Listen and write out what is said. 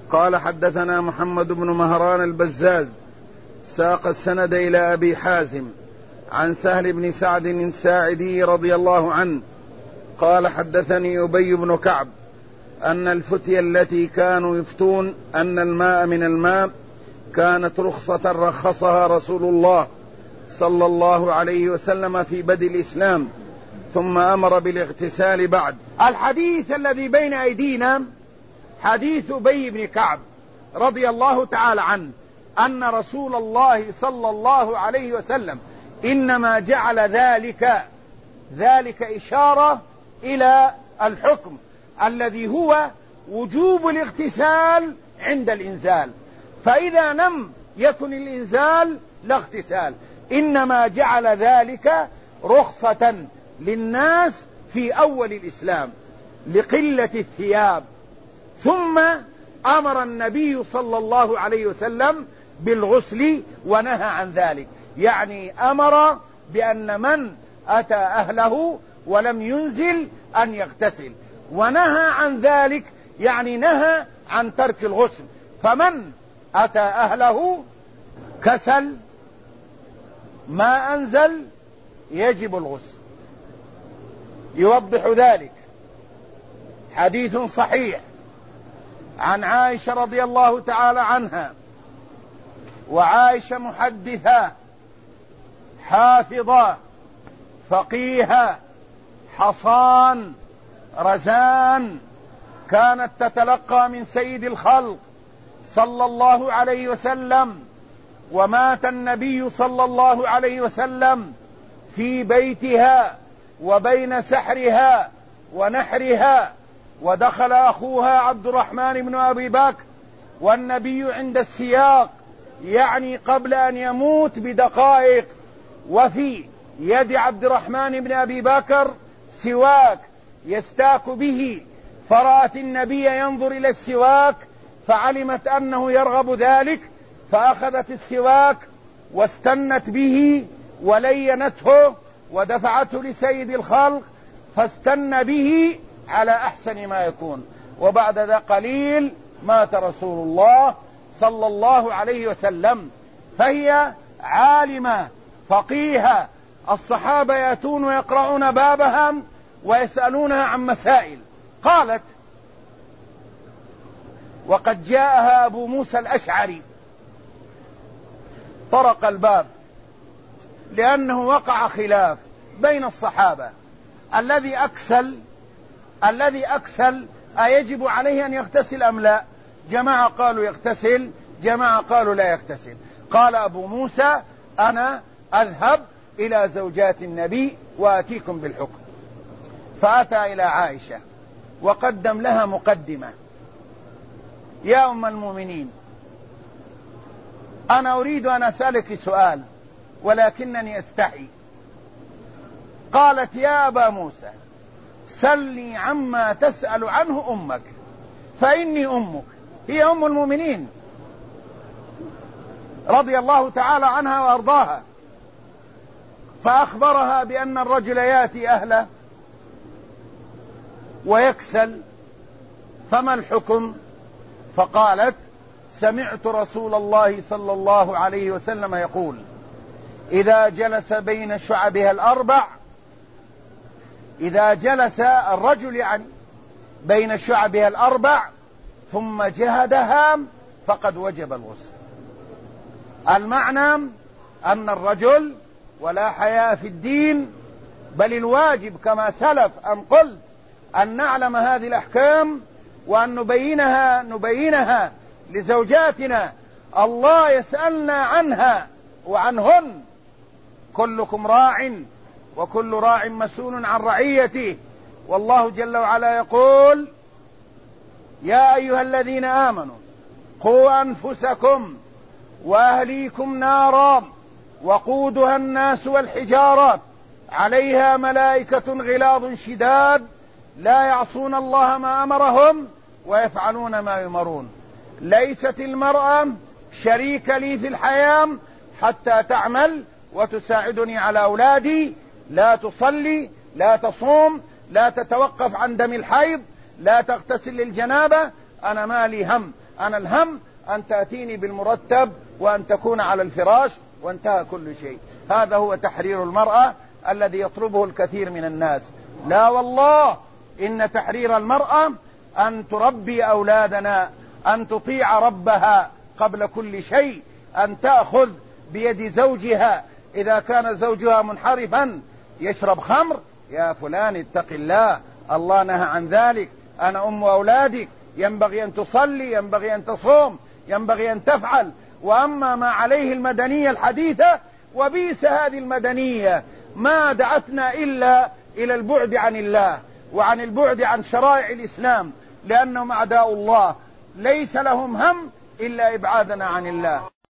قال حدثنا محمد بن مهران البزاز ساق السند إلى أبي حازم عن سهل بن سعد الساعدي رضي الله عنه قال حدثني أبي بن كعب أن الفتية التي كانوا يفتون أن الماء من الماء كانت رخصة رخصها رسول الله صلى الله عليه وسلم في بدء الإسلام ثم أمر بالاغتسال بعد. الحديث الذي بين أيدينا حديث أبي بن كعب رضي الله تعالى عنه أن رسول الله صلى الله عليه وسلم إنما جعل ذلك إشارة إلى الحكم الذي هو وجوب الاغتسال عند الإنزال، فإذا لم يكن الإنزال لا اغتسال، إنما جعل ذلك رخصة للناس في أول الإسلام لقلة الثياب. ثم أمر النبي صلى الله عليه وسلم بالغسل ونهى عن ذلك، يعني أمر بأن من أتى أهله ولم ينزل أن يغتسل، ونهى عن ذلك يعني نهى عن ترك الغسل، فمن أتى أهله كسل ما أنزل يجب الغسل. يوضح ذلك حديث صحيح عن عائشة رضي الله تعالى عنها، وعائشة محدثة حافظة فقيهة حصان رزان، كانت تتلقى من سيد الخلق صلى الله عليه وسلم، ومات النبي صلى الله عليه وسلم في بيتها وبين سحرها ونحرها، ودخل أخوها عبد الرحمن بن أبي بكر والنبي عند السياق، يعني قبل أن يموت بدقائق، وفي يد عبد الرحمن بن أبي بكر سواك يستاك به، فرأت النبي ينظر إلى السواك فعلمت أنه يرغب ذلك، فأخذت السواك واستنت به ولينته ودفعته لسيد الخلق فاستن به على أحسن ما يكون. وبعد ذا قليل مات رسول الله صلى الله عليه وسلم، فهي عالمة فقيهة، الصحابة يأتون ويقرؤون بابها ويسألونها عن مسائل. قالت: وقد جاءها أبو موسى الأشعري، طرق الباب لأنه وقع خلاف بين الصحابة، الذي أكسل أيجب عليه أن يغتسل أم لا؟ جماعة قالوا يغتسل، جماعة قالوا لا يغتسل. قال أبو موسى: أنا أذهب إلى زوجات النبي وأتيكم بالحكم. فأتى إلى عائشة وقدم لها مقدمة: يا أم المؤمنين، أنا أريد أن أسألك سؤال ولكنني أستحي. قالت: يا أبا موسى، سلني عما تسأل عنه أمك، فإني أمك، هي أم المؤمنين رضي الله تعالى عنها وأرضاها. فأخبرها بأن الرجل يأتي أهله ويكسل، فما الحكم؟ فقالت: سمعت رسول الله صلى الله عليه وسلم يقول: إذا جلس بين شعبها الأربع، إذا جلس الرجل يعني بين شعبها الأربع ثم جهدها فقد وجب الغسل. المعنى أن الرجل ولا حياء في الدين، بل الواجب كما سلف أن قلت أن نعلم هذه الأحكام وأن نبينها لزوجاتنا، الله يسألنا عنها وعنهن. كلكم راع وكل راع مسؤول عن رعيته، والله جل وعلا يقول: يا أيها الذين آمنوا قوا أنفسكم وأهليكم نارا وقودها الناس والحجارة عليها ملائكة غلاظ شداد لا يعصون الله ما أمرهم ويفعلون ما يؤمرون. ليست المرأة شريك لي في الحياة حتى تعمل وتساعدني على أولادي، لا تصلي، لا تصوم، لا تتوقف عن دم الحيض، لا تغتسل للجنابة، أنا مالي هم. أنا الهم أن تأتيني بالمرتب وأن تكون على الفراش وانتهى كل شيء. هذا هو تحرير المرأة الذي يطلبه الكثير من الناس. لا والله، إن تحرير المرأة أن تربي أولادنا، أن تطيع ربها قبل كل شيء، أن تأخذ بيد زوجها إذا كان زوجها منحرفا يشرب خمر، يا فلان اتق الله، الله نهى عن ذلك، أنا أم أولادك، ينبغي أن تصلي، ينبغي أن تصوم، ينبغي أن تفعل. وأما ما عليه المدنية الحديثة، وبئس هذه المدنية، ما دعتنا إلا إلى البعد عن الله وعن البعد عن شرائع الإسلام، لأنهم أعداء الله، ليس لهم هم إلا إبعادنا عن الله.